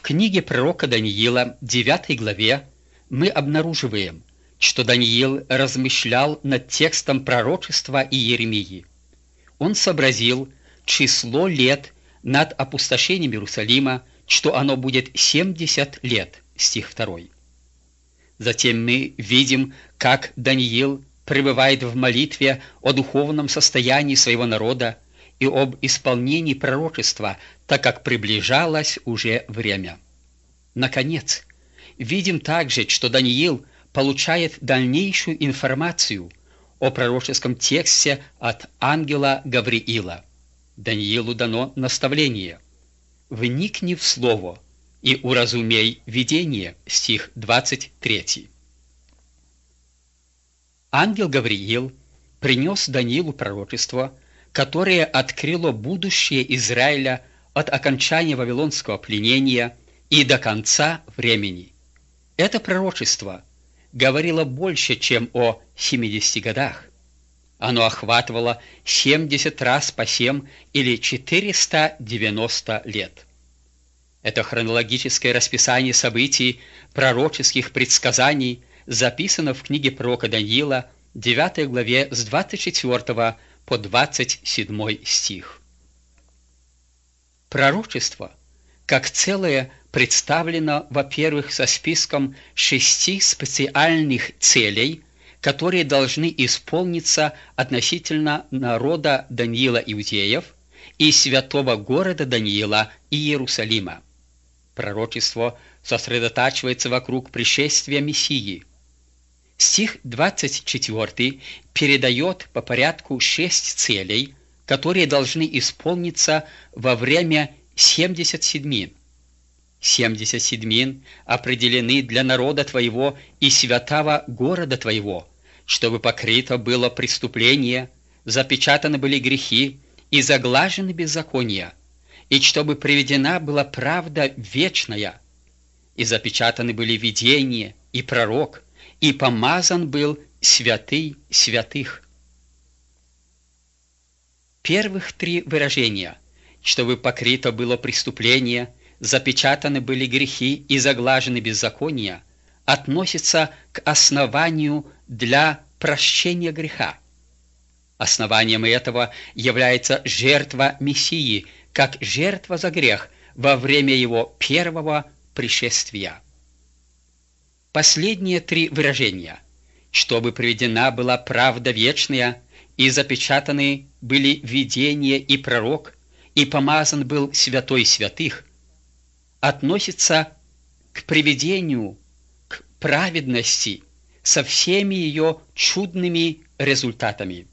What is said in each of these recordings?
книге пророка Даниила, 9 главе, мы обнаруживаем, что Даниил размышлял над текстом пророчества Иеремии. Он сообразил число лет над опустошением Иерусалима, что оно будет 70 лет, стих 2. Затем мы видим, как Даниил пребывает в молитве о духовном состоянии своего народа и об исполнении пророчества, так как приближалось уже время. Наконец, видим также, что Даниил получает дальнейшую информацию о пророческом тексте от ангела Гавриила. Даниилу дано наставление: «Вникни в слово и уразумей видение», стих 23. Ангел Гавриил принес Даниилу пророчество, которое открыло будущее Израиля от окончания вавилонского пленения и до конца времени. Это пророчество говорило больше, чем о 70 годах. Оно охватывало 70 раз по 7 или 490 лет. Это хронологическое расписание событий, пророческих предсказаний записано в книге пророка Даниила, 9 главе с 24 по 27 стих. Пророчество, как целое, представлено, во-первых, со списком 6 специальных целей, которые должны исполниться относительно народа Даниила иудеев и святого города Даниила и Иерусалима. Пророчество сосредотачивается вокруг пришествия Мессии. Стих 24 передает по порядку 6 целей, которые должны исполниться во время 70 седмин. 70 седмин определены для народа твоего и святого города твоего, чтобы покрыто было преступление, запечатаны были грехи и заглажены беззакония, и чтобы приведена была правда вечная, и запечатаны были видение и пророк, и помазан был святый святых. Первых 3 выражения: чтобы покрыто было преступление, запечатаны были грехи и заглажены беззакония, относятся к основанию для прощения греха. Основанием этого является жертва Мессии, как жертва за грех во время его первого пришествия. Последние 3 выражения: чтобы приведена была правда вечная, и запечатаны были видение и пророк, и помазан был святой святых, относится к приведению, к праведности со всеми ее чудными результатами.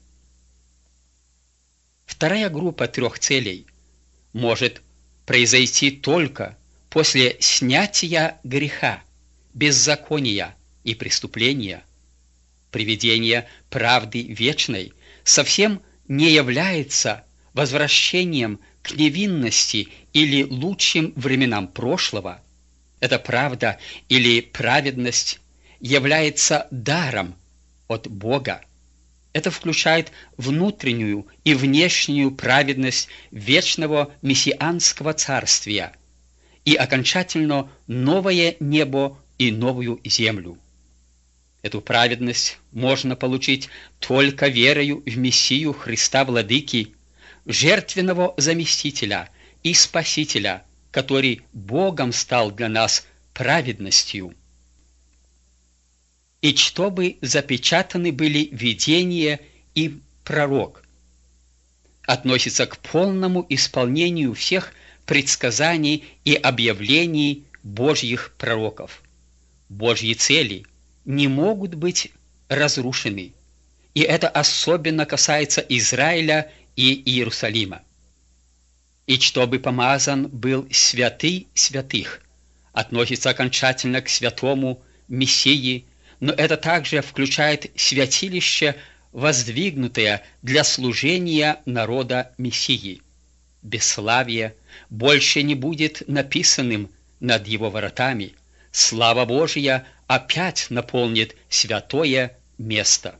Вторая группа 3 целей может произойти только после снятия греха, беззакония и преступления. Приведение правды вечной совсем не является возвращением к невинности или лучшим временам прошлого. Эта правда или праведность является даром от Бога. Это включает внутреннюю и внешнюю праведность вечного мессианского царствия и окончательно новое небо и новую землю. Эту праведность можно получить только верою в Мессию Христа Владыки, жертвенного заместителя и Спасителя, который Богом стал для нас праведностью. И чтобы запечатаны были видение и пророк, относится к полному исполнению всех предсказаний и объявлений Божьих пророков. Божьи цели не могут быть разрушены, и это особенно касается Израиля и Иерусалима. И чтобы помазан был святый святых, относится окончательно к святому Мессии, но это также включает святилище, воздвигнутое для служения народа Мессии. Бесславие больше не будет написанным над его воротами. Слава Божия опять наполнит святое место.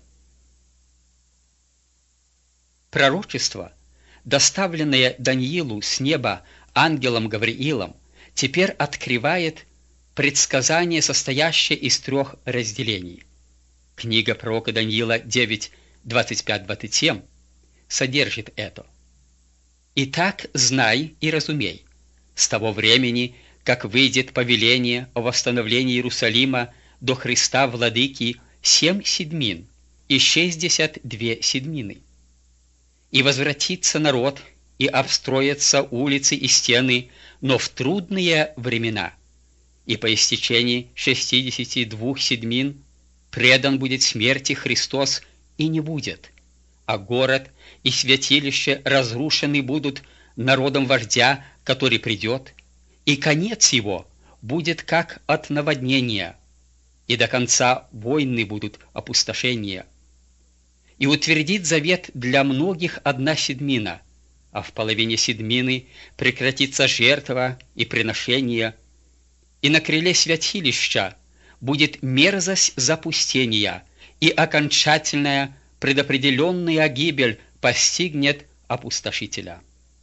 Пророчество, доставленное Даниилу с неба ангелом Гавриилом, теперь открывает предсказание, состоящее из 3 разделений. Книга пророка Даниила 9, 25-27 содержит это. «Итак, знай и разумей, с того времени, как выйдет повеление о восстановлении Иерусалима до Христа Владыки 7 седьмин и 62 седьмины. И возвратится народ, и обстроятся улицы и стены, но в трудные времена. И по истечении 62 седьмин предан будет смерти Христос, и не будет, а город и святилище разрушены будут народом вождя, который придет, и конец его будет как от наводнения, и до конца войны будут опустошения. И утвердит завет для многих 1 седьмина, а в половине седьмины прекратится жертва и приношение, и на крыле святилища будет мерзость запустения, и окончательная предопределенная гибель постигнет опустошителя».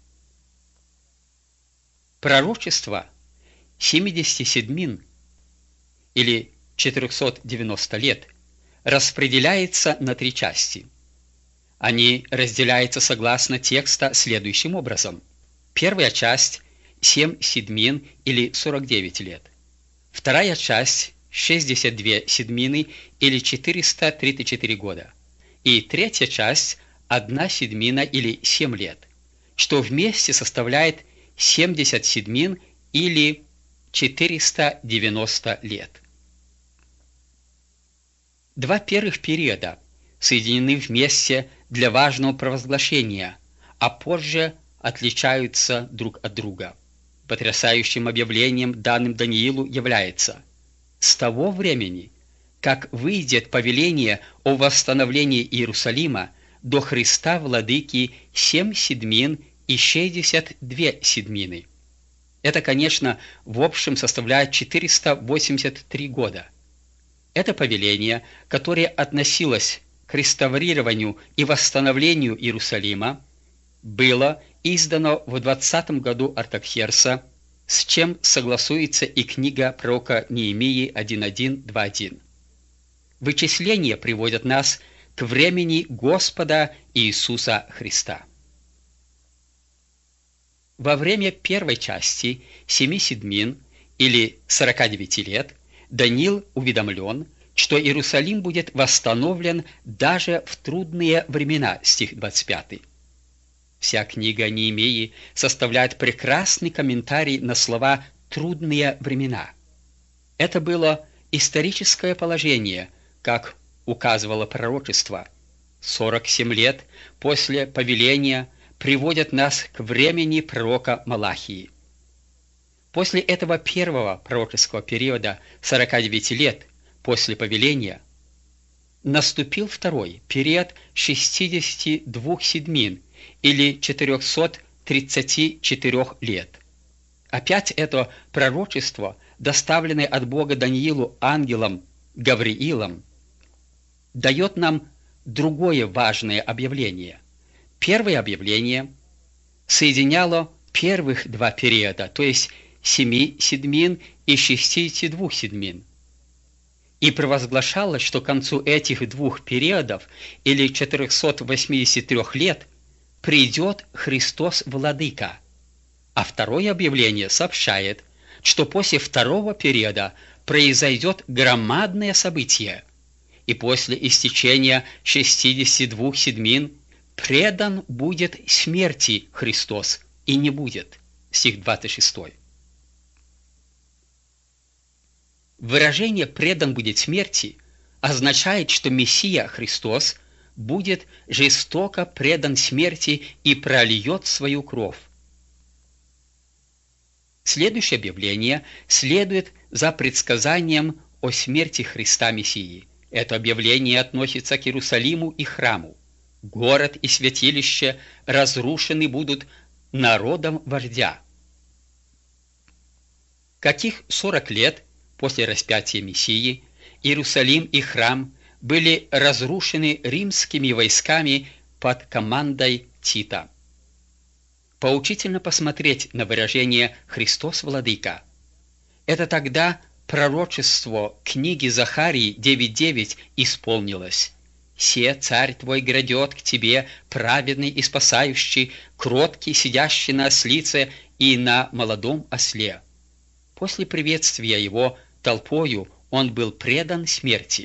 Пророчество 70 седьмин или 490 лет распределяется на 3 части. Они разделяются согласно текста следующим образом. Первая часть – 7 седьмин или 49 лет. Вторая часть – 62 седьмины или 434 года. И третья часть – 1 седьмина или 7 лет, что вместе составляет 70 седьмин или 490 лет. 2 первых периода соединены вместе для важного провозглашения, а позже отличаются друг от друга. Потрясающим объявлением, данным Даниилу, является: «С того времени, как выйдет повеление о восстановлении Иерусалима до Христа Владыки 7 седьмин и 62 седьмины». Это, конечно, в общем составляет 483 года. Это повеление, которое относилось к реставрированию и восстановлению Иерусалима, было издано в 20 году Артаксеркса, с чем согласуется и книга пророка Неемии 1.1.2.1. Вычисления приводят нас к времени Господа Иисуса Христа. Во время первой части 7 седьмин или 49 лет Даниил уведомлен, что Иерусалим будет восстановлен даже в трудные времена, стих 25. Вся книга Неемии составляет прекрасный комментарий на слова «трудные времена». Это было историческое положение, как указывало пророчество. 47 лет после повеления приводят нас к времени пророка Малахии. После этого первого пророческого периода 49 лет после повеления наступил второй период 62 седьмин или 434 лет. Опять это пророчество, доставленное от Бога Даниилу ангелом Гавриилом, дает нам другое важное объявление. Первое объявление соединяло первых 2 периода, то есть 7 седьмин и 62 седьмин, и провозглашало, что к концу этих 2 периодов или 483 лет придет Христос Владыка. А второе объявление сообщает, что после второго периода произойдет громадное событие, и после истечения 62 седьмин предан будет смерти Христос, и не будет. Стих 26. Выражение «предан будет смерти» означает, что Мессия Христос будет жестоко предан смерти и прольет свою кровь. Следующее объявление следует за предсказанием о смерти Христа Мессии. Это объявление относится к Иерусалиму и храму. Город и святилище разрушены будут народом вождя. Каких 40 лет после распятия Мессии Иерусалим и храм были разрушены римскими войсками под командой Тита. поучительно посмотреть на выражение «Христос Владыка». Это тогда пророчество книги Захарии 9:9 исполнилось. «Се царь твой грядет к тебе, праведный и спасающий, кроткий, сидящий на ослице и на молодом осле». После приветствия его толпою он был предан смерти.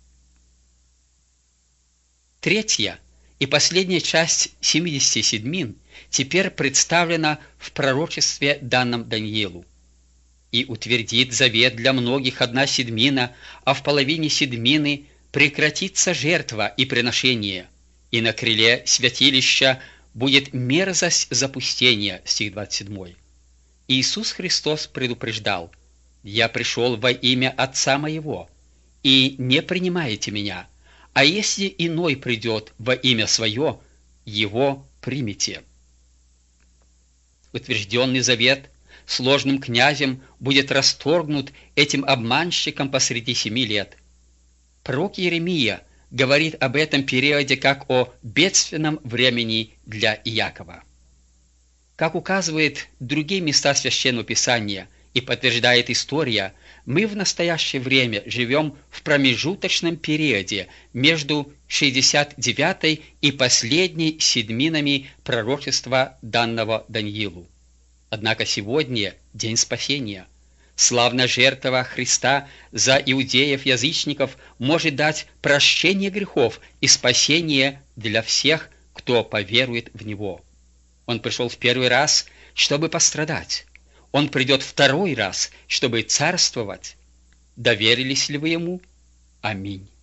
Третья и последняя часть 70 седмин теперь представлена в пророчестве, данном Даниилу. «И утвердит завет для многих 1 седмина, а в половине седмины прекратится жертва и приношение, и на крыле святилища будет мерзость запустения». Стих 27. Иисус Христос предупреждал: «Я пришел во имя Отца Моего, и не принимаете Меня, а если иной придет во имя Свое, Его примите». Утвержденный завет сложным князем будет расторгнут этим обманщиком посреди 7 лет. Пророк Иеремия говорит об этом периоде как о бедственном времени для Иакова. Как указывает другие места Священного Писания и подтверждает история, мы в настоящее время живем в промежуточном периоде между 69-й и последней седминами пророчества, данного Даниилу. Однако сегодня день спасения. Славная жертва Христа за иудеев-язычников может дать прощение грехов и спасение для всех, кто поверует в Него. Он пришел в первый раз, чтобы пострадать. Он придет второй раз, чтобы царствовать. Доверились ли вы Ему? Аминь.